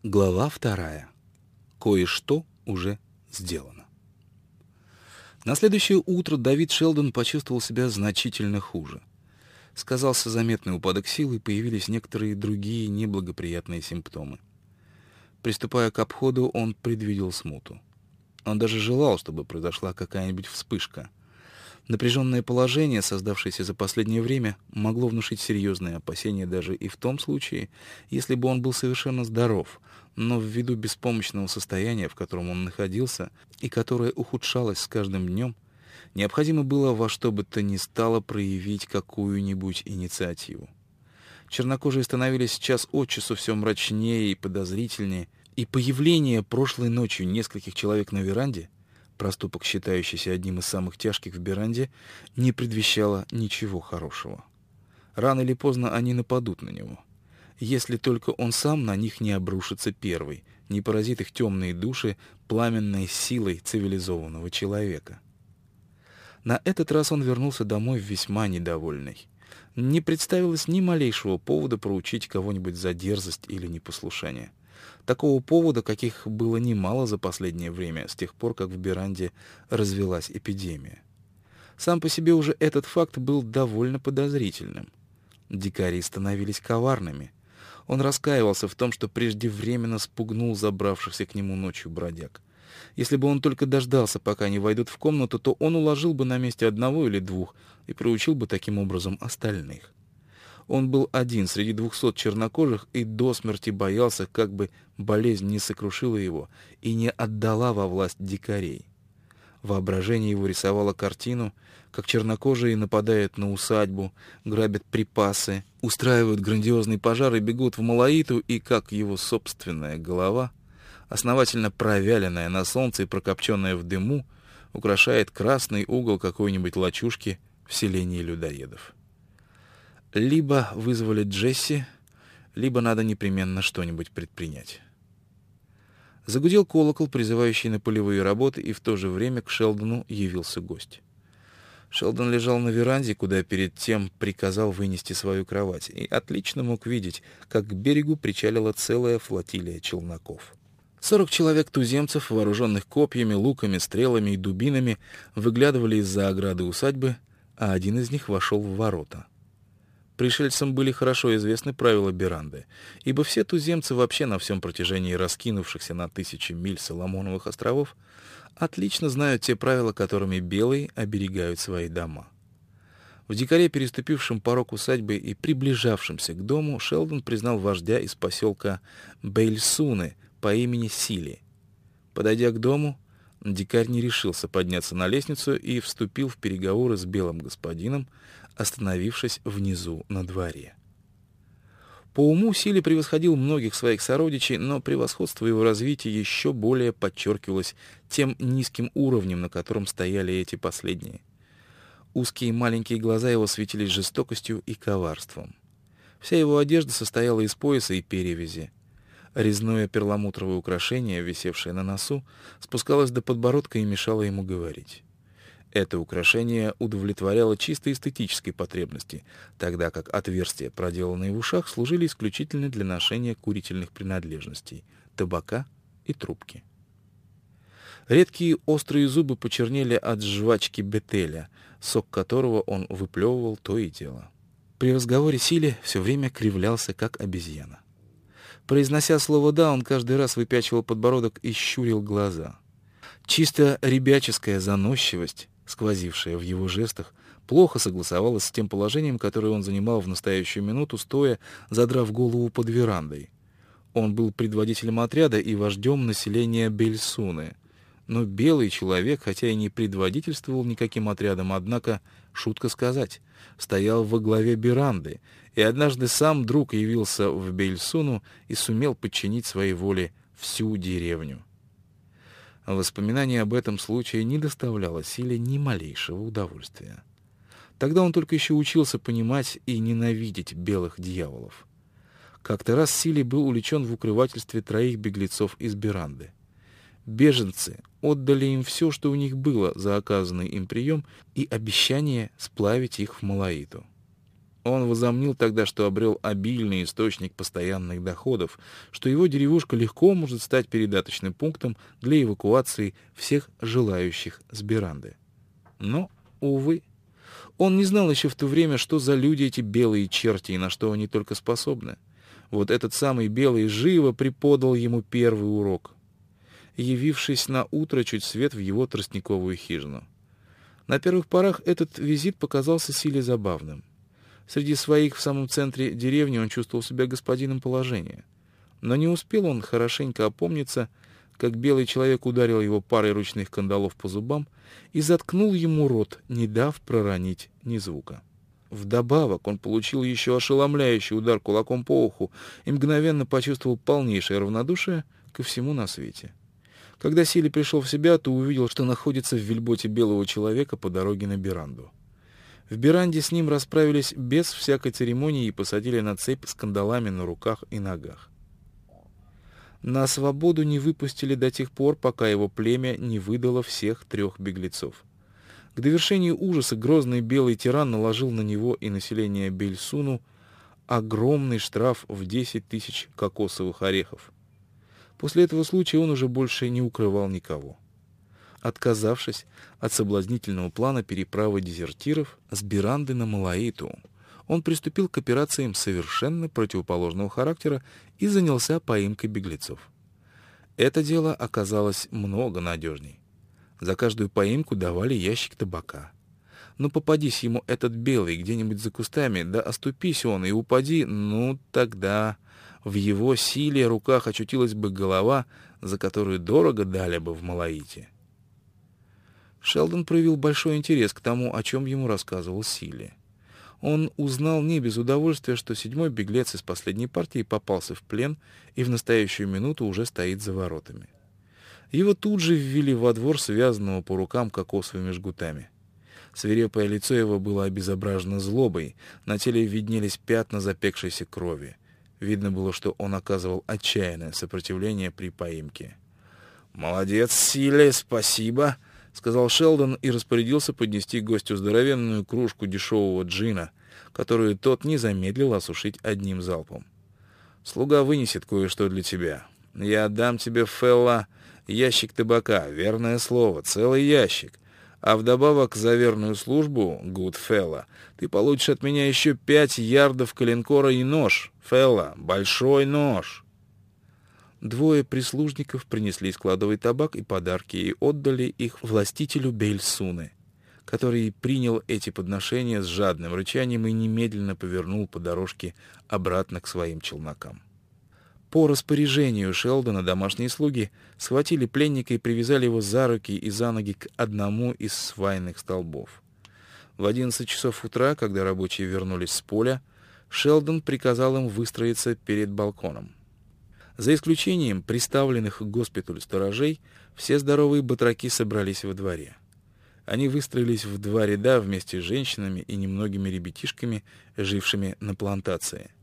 Глава 2. Кое-что уже сделано. На следующее утро Давид Шелдон почувствовал себя значительно хуже. Сказался заметный упадок сил, и появились некоторые другие неблагоприятные симптомы. Приступая к обходу, он предвидел смуту. Он даже желал, чтобы произошла какая-нибудь вспышка. Напряженное положение, создавшееся за последнее время, могло внушить серьезные опасения даже и в том случае, если бы он был совершенно здоров, но ввиду беспомощного состояния, в котором он находился, и которое ухудшалось с каждым днем, необходимо было во что бы то ни стало проявить какую-нибудь инициативу. Чернокожие становились час от часу все мрачнее и подозрительнее, и появление прошлой ночью нескольких человек на веранде, проступок, считающийся одним из самых тяжких в Беранде, не предвещало ничего хорошего. Рано или поздно они нападут на него. Если только он сам на них не обрушится первый, не поразит их темные души пламенной силой цивилизованного человека. На этот раз он вернулся домой весьма недовольный. Не представилось ни малейшего повода проучить кого-нибудь за дерзость или непослушание. Такого повода, каких было немало за последнее время, с тех пор, как в Беранде развелась эпидемия. Сам по себе уже этот факт был довольно подозрительным. Дикари становились коварными. Он раскаивался в том, что преждевременно спугнул забравшихся к нему ночью бродяг. Если бы он только дождался, пока они войдут в комнату, то он уложил бы на месте одного или двух и проучил бы таким образом остальных. Он был один среди 200 чернокожих и до смерти боялся, как бы болезнь не сокрушила его и не отдала во власть дикарей. Воображение его рисовало картину, как чернокожие нападают на усадьбу, грабят припасы, устраивают грандиозный пожар и бегут в Малаиту, и как его собственная голова, основательно провяленная на солнце и прокопченная в дыму, украшает красный угол какой-нибудь лачушки в селении людоедов. Либо вызвали Джесси, либо надо непременно что-нибудь предпринять. Загудел колокол, призывающий на полевые работы, и в то же время к Шелдону явился гость. Шелдон лежал на веранде, куда перед тем приказал вынести свою кровать, и отлично мог видеть, как к берегу причалила целая флотилия челноков. 40 человек-туземцев, вооруженных копьями, луками, стрелами и дубинами, выглядывали из-за ограды усадьбы, а один из них вошел в ворота. Пришельцам были хорошо известны правила Беранды, ибо все туземцы вообще на всем протяжении раскинувшихся на тысячи миль Соломоновых островов отлично знают те правила, которыми белые оберегают свои дома. В дикаре, переступившем порог усадьбы и приближавшемся к дому, Шелдон признал вождя из поселка Бейльсуны по имени Сили. Подойдя к дому, дикарь не решился подняться на лестницу и вступил в переговоры с белым господином, остановившись внизу на дворе. По уму Сили превосходил многих своих сородичей, но превосходство его развития еще более подчеркивалось тем низким уровнем, на котором стояли эти последние. Узкие маленькие глаза его светились жестокостью и коварством. Вся его одежда состояла из пояса и перевязи. Резное перламутровое украшение, висевшее на носу, спускалось до подбородка и мешало ему говорить. Это украшение удовлетворяло чисто эстетической потребности, тогда как отверстия, проделанные в ушах, служили исключительно для ношения курительных принадлежностей, табака и трубки. Редкие острые зубы почернели от жвачки бетеля, сок которого он выплевывал то и дело. При разговоре Сили все время кривлялся, как обезьяна. Произнося слово «да», он каждый раз выпячивал подбородок и щурил глаза. Чисто ребяческая заносчивость, сквозившая в его жестах, плохо согласовалась с тем положением, которое он занимал в настоящую минуту, стоя, задрав голову под верандой. Он был предводителем отряда и вождем населения Бельсуны. Но белый человек, хотя и не предводительствовал никаким отрядом, однако, шутка сказать, стоял во главе Беранды, и однажды сам друг явился в Бельсуну и сумел подчинить своей воле всю деревню. Воспоминание об этом случае не доставляло Силе ни малейшего удовольствия. Тогда он только еще учился понимать и ненавидеть белых дьяволов. Как-то раз Сили был увлечен в укрывательстве 3 беглецов из Беранды. Беженцы отдали им все, что у них было за оказанный им прием, и обещание сплавить их в Малаиту. Он возомнил тогда, что обрел обильный источник постоянных доходов, что его деревушка легко может стать передаточным пунктом для эвакуации всех желающих с Беранды. Но, увы, он не знал еще в то время, что за люди эти белые черти и на что они только способны. Вот этот самый белый живо преподал ему первый урок, явившись на утро чуть свет в его тростниковую хижину. На первых порах этот визит показался Силе забавным. Среди своих в самом центре деревни он чувствовал себя господином положения. Но не успел он хорошенько опомниться, как белый человек ударил его парой ручных кандалов по зубам и заткнул ему рот, не дав проронить ни звука. Вдобавок он получил еще ошеломляющий удар кулаком по уху и мгновенно почувствовал полнейшее равнодушие ко всему на свете. Когда Силе пришел в себя, то увидел, что находится в вельботе белого человека по дороге на Беранду. В Беранде с ним расправились без всякой церемонии и посадили на цепь с кандалами на руках и ногах. На свободу не выпустили до тех пор, пока его племя не выдало всех 3 беглецов. К довершению ужаса грозный белый тиран наложил на него и население Бельсуну огромный штраф в 10 000 кокосовых орехов. После этого случая он уже больше не укрывал никого. Отказавшись от соблазнительного плана переправы дезертиров с Беранды на Малаиту, он приступил к операциям совершенно противоположного характера и занялся поимкой беглецов. Это дело оказалось много надежней. За каждую поимку давали ящик табака. Но попадись ему этот белый где-нибудь за кустами, да оступись он и упади, ну тогда в его силе руках очутилась бы голова, за которую дорого дали бы в Малаите. Шелдон проявил большой интерес к тому, о чем ему рассказывал Силе. Он узнал не без удовольствия, что 7-й беглец из последней партии попался в плен и в настоящую минуту уже стоит за воротами. Его тут же ввели во двор, связанного по рукам кокосовыми жгутами. Свирепое лицо его было обезображено злобой, на теле виднелись пятна запекшейся крови. Видно было, что он оказывал отчаянное сопротивление при поимке. «Молодец, Силе, спасибо!» — сказал Шелдон и распорядился поднести гостю здоровенную кружку дешевого джина, которую тот не замедлил осушить одним залпом. «Слуга вынесет кое-что для тебя. Я отдам тебе, Фелла, ящик табака, верное слово, целый ящик. А вдобавок за верную службу, Гуд Фелла, ты получишь от меня еще 5 ярдов коленкора и нож. Фелла, большой нож». 2 прислужников принесли складовый табак и подарки и отдали их властителю Бельсуны, который принял эти подношения с жадным рычанием и немедленно повернул по дорожке обратно к своим челнокам. По распоряжению Шелдона домашние слуги схватили пленника и привязали его за руки и за ноги к одному из свайных столбов. В 11 часов утра, когда рабочие вернулись с поля, Шелдон приказал им выстроиться перед балконом. За исключением приставленных к госпиталю сторожей, все здоровые батраки собрались во дворе. Они выстроились в 2 ряда вместе с женщинами и немногими ребятишками, жившими на плантации.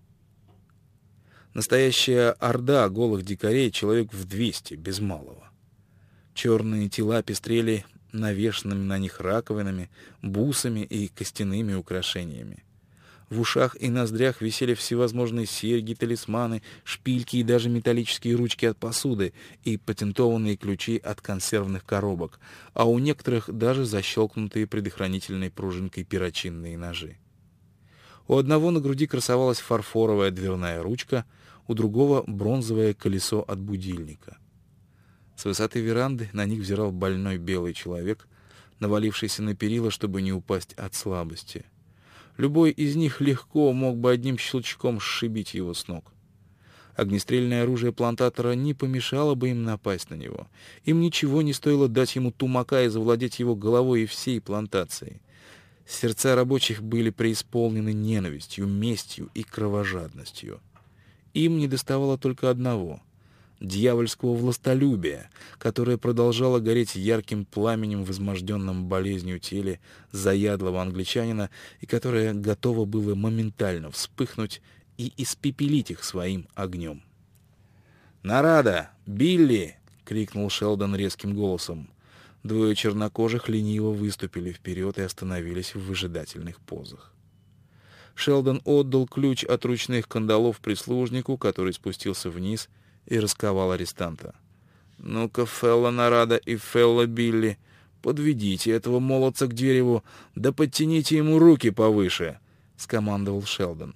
Настоящая орда голых дикарей, человек в 200, без малого. Черные тела пестрели навешанными на них раковинами, бусами и костяными украшениями. В ушах и ноздрях висели всевозможные серьги, талисманы, шпильки и даже металлические ручки от посуды и патентованные ключи от консервных коробок, а у некоторых даже защелкнутые предохранительной пружинкой перочинные ножи. У одного на груди красовалась фарфоровая дверная ручка, у другого бронзовое колесо от будильника. С высоты веранды на них взирал больной белый человек, навалившийся на перила, чтобы не упасть от слабости. Любой из них легко мог бы одним щелчком сшибить его с ног. Огнестрельное оружие плантатора не помешало бы им напасть на него. Им ничего не стоило дать ему тумака и завладеть его головой и всей плантацией. Сердца рабочих были преисполнены ненавистью, местью и кровожадностью. Им недоставало только одного — дьявольского властолюбия, которое продолжало гореть ярким пламенем в изможденном болезнью теле заядлого англичанина и которое готово было моментально вспыхнуть и испепелить их своим огнем. «Нарада! Билли!» — крикнул Шелдон резким голосом. 2 чернокожих лениво выступили вперед и остановились в выжидательных позах. Шелдон отдал ключ от ручных кандалов прислужнику, который спустился вниз и расковал арестанта. «Ну-ка, Фелла Нарада и Фелла Билли, подведите этого молодца к дереву, да подтяните ему руки повыше», — скомандовал Шелдон.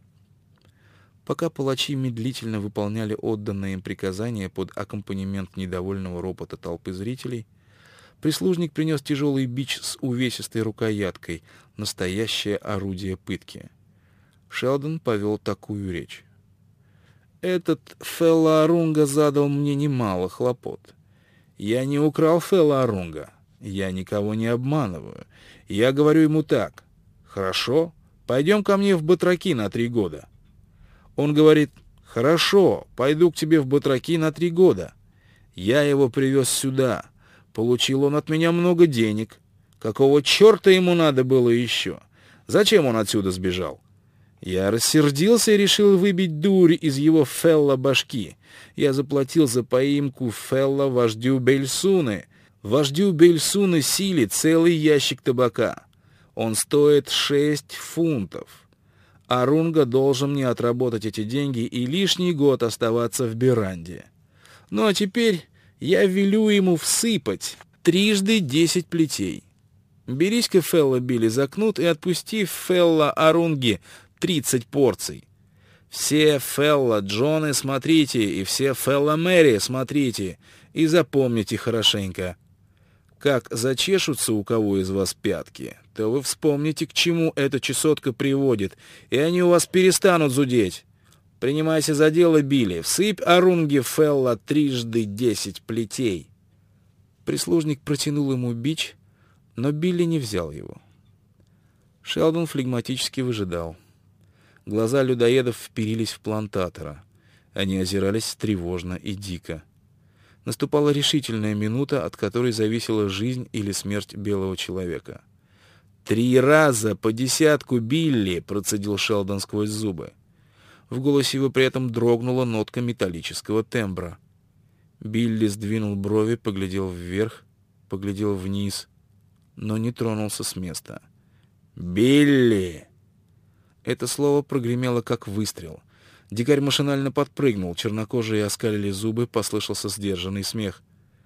Пока палачи медлительно выполняли отданные им приказания под аккомпанемент недовольного ропота толпы зрителей, прислужник принес тяжелый бич с увесистой рукояткой, настоящее орудие пытки. Шелдон повел такую речь. «Этот Фелла Арунга задал мне немало хлопот. Я не украл Фелла Арунга. Я никого не обманываю. Я говорю ему так: хорошо, пойдем ко мне в батраки на 3 года. Он говорит: хорошо, пойду к тебе в батраки на 3 года. Я его привез сюда. Получил он от меня много денег. Какого черта ему надо было еще? Зачем он отсюда сбежал? Я рассердился и решил выбить дурь из его Фелла башки. Я заплатил за поимку Фелла вождю Бельсуны. Вождю Бельсуны Сили целый ящик табака. Он стоит 6 фунтов. Арунга должен мне отработать эти деньги и лишний год оставаться в Беранде. Ну а теперь я велю ему всыпать 10 плетей. Берись-ка, Фелла Билли, за кнут и отпусти Фелла Арунги 30 порций. Все Фелла Джоны смотрите, и все Фелла Мэри смотрите, и запомните хорошенько. Как зачешутся у кого из вас пятки, то вы вспомните, к чему эта чесотка приводит, и они у вас перестанут зудеть. Принимайся за дело, Билли, всыпь Арунге Фелла 10 плетей». Прислужник протянул ему бич, но Билли не взял его. Шелдон флегматически выжидал. Глаза людоедов вперились в плантатора. Они озирались тревожно и дико. Наступала решительная минута, от которой зависела жизнь или смерть белого человека. 3 раза по 10, Билли!» — процедил Шелдон сквозь зубы. В голосе его при этом дрогнула нотка металлического тембра. Билли сдвинул брови, поглядел вверх, поглядел вниз, но не тронулся с места. «Билли!» Это слово прогремело, как выстрел. Дикарь машинально подпрыгнул, чернокожие оскалили зубы, послышался сдержанный смех.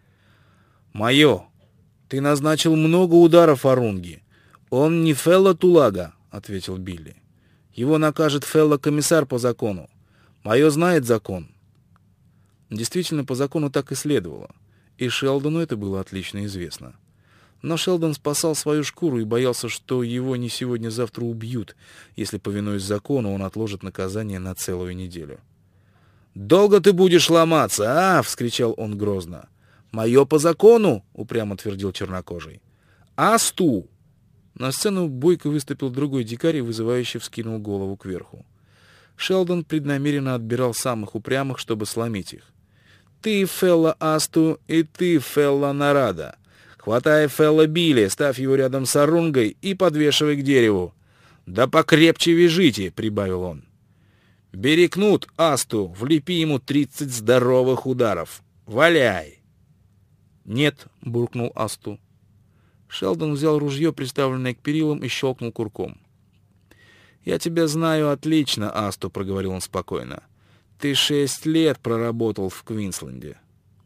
«Майо, ты назначил много ударов Арунги. Он не Фелла Тулага», — ответил Билли. «Его накажет Фелла-комиссар по закону. Майо знает закон». Действительно, по закону так и следовало, и Шелдону это было отлично известно. Но Шелдон спасал свою шкуру и боялся, что его не сегодня-завтра убьют, если, повинуясь закону, он отложит наказание на целую неделю. «Долго ты будешь ломаться, а?» — вскричал он грозно. «Мое по закону!» — упрямо твердил чернокожий. «Асту!» На сцену бойко выступил другой дикарь и вызывающе вскинул голову кверху. Шелдон преднамеренно отбирал самых упрямых, чтобы сломить их. «Ты, Фелла Асту, и ты, Фелла Нарада. Хватай Фелла Билли, ставь его рядом с Арунгой и подвешивай к дереву. Да покрепче вяжите», — прибавил он. «Бери кнут, Асту, влепи ему 30 здоровых ударов. Валяй!» «Нет», — буркнул Асту. Шелдон взял ружье, приставленное к перилам, и щелкнул курком. «Я тебя знаю отлично, Асту», — проговорил он спокойно. «Ты 6 лет проработал в Квинсленде».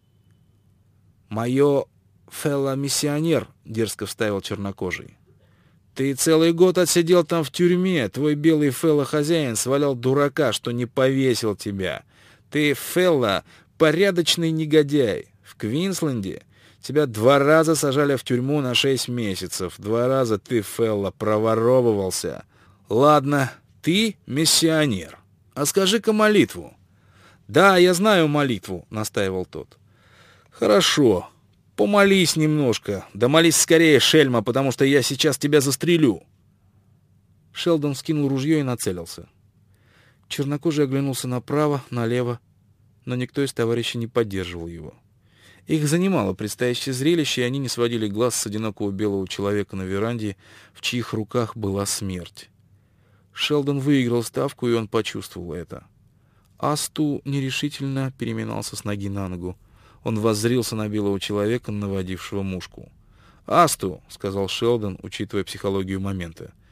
«Мое Фелла-миссионер», — дерзко вставил чернокожий. «Ты целый год отсидел там в тюрьме. Твой белый Фелла-хозяин свалял дурака, что не повесил тебя. Ты, Фелла, порядочный негодяй. В Квинсленде тебя 2 раза сажали в тюрьму на 6 месяцев. 2 раза ты, Фелла, проворовывался. Ладно, ты миссионер. А скажи-ка молитву». «Да, я знаю молитву», — настаивал тот. «Хорошо. Помолись немножко. Да молись скорее, шельма, потому что я сейчас тебя застрелю». Шелдон вскинул ружье и нацелился. Чернокожий оглянулся направо, налево, но никто из товарищей не поддерживал его. Их занимало предстоящее зрелище, и они не сводили глаз с одинокого белого человека на веранде, в чьих руках была смерть. Шелдон выиграл ставку, и он почувствовал это. Асту нерешительно переминался с ноги на ногу. Он воззрился на белого человека, наводившего мушку. «Асту», — сказал Шелдон, учитывая психологию момента, —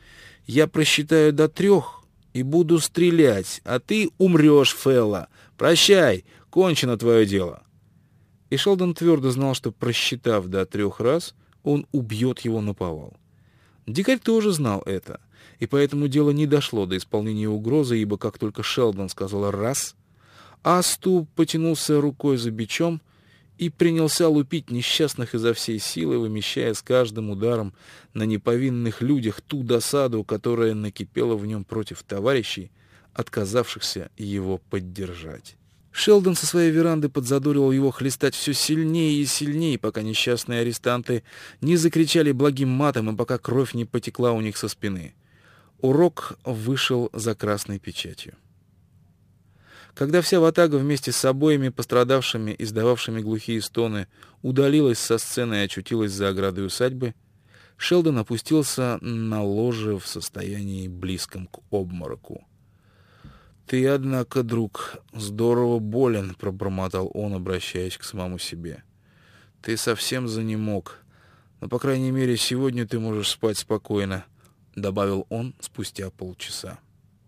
Я просчитаю до 3 и буду стрелять, а ты умрешь, Фелла. Прощай, кончено твое дело». И Шелдон твердо знал, что, просчитав до 3 раз, он убьет его наповал. Дикарь тоже знал это, и поэтому дело не дошло до исполнения угрозы, ибо как только Шелдон сказал «раз», Асту потянулся рукой за бичом и принялся лупить несчастных изо всей силы, вымещая с каждым ударом на неповинных людях ту досаду, которая накипела в нем против товарищей, отказавшихся его поддержать. Шелдон со своей веранды подзадоривал его хлестать все сильнее и сильнее, пока несчастные арестанты не закричали благим матом и пока кровь не потекла у них со спины. Урок вышел за красной печатью. Когда вся ватага вместе с обоими пострадавшими, издававшими глухие стоны, удалилась со сцены и очутилась за оградой усадьбы, Шелдон опустился на ложе в состоянии близком к обмороку. «Ты, однако, друг, здорово болен», — пробормотал он, обращаясь к самому себе. «Ты совсем занемог, но, по крайней мере, сегодня ты можешь спать спокойно», — добавил он спустя полчаса.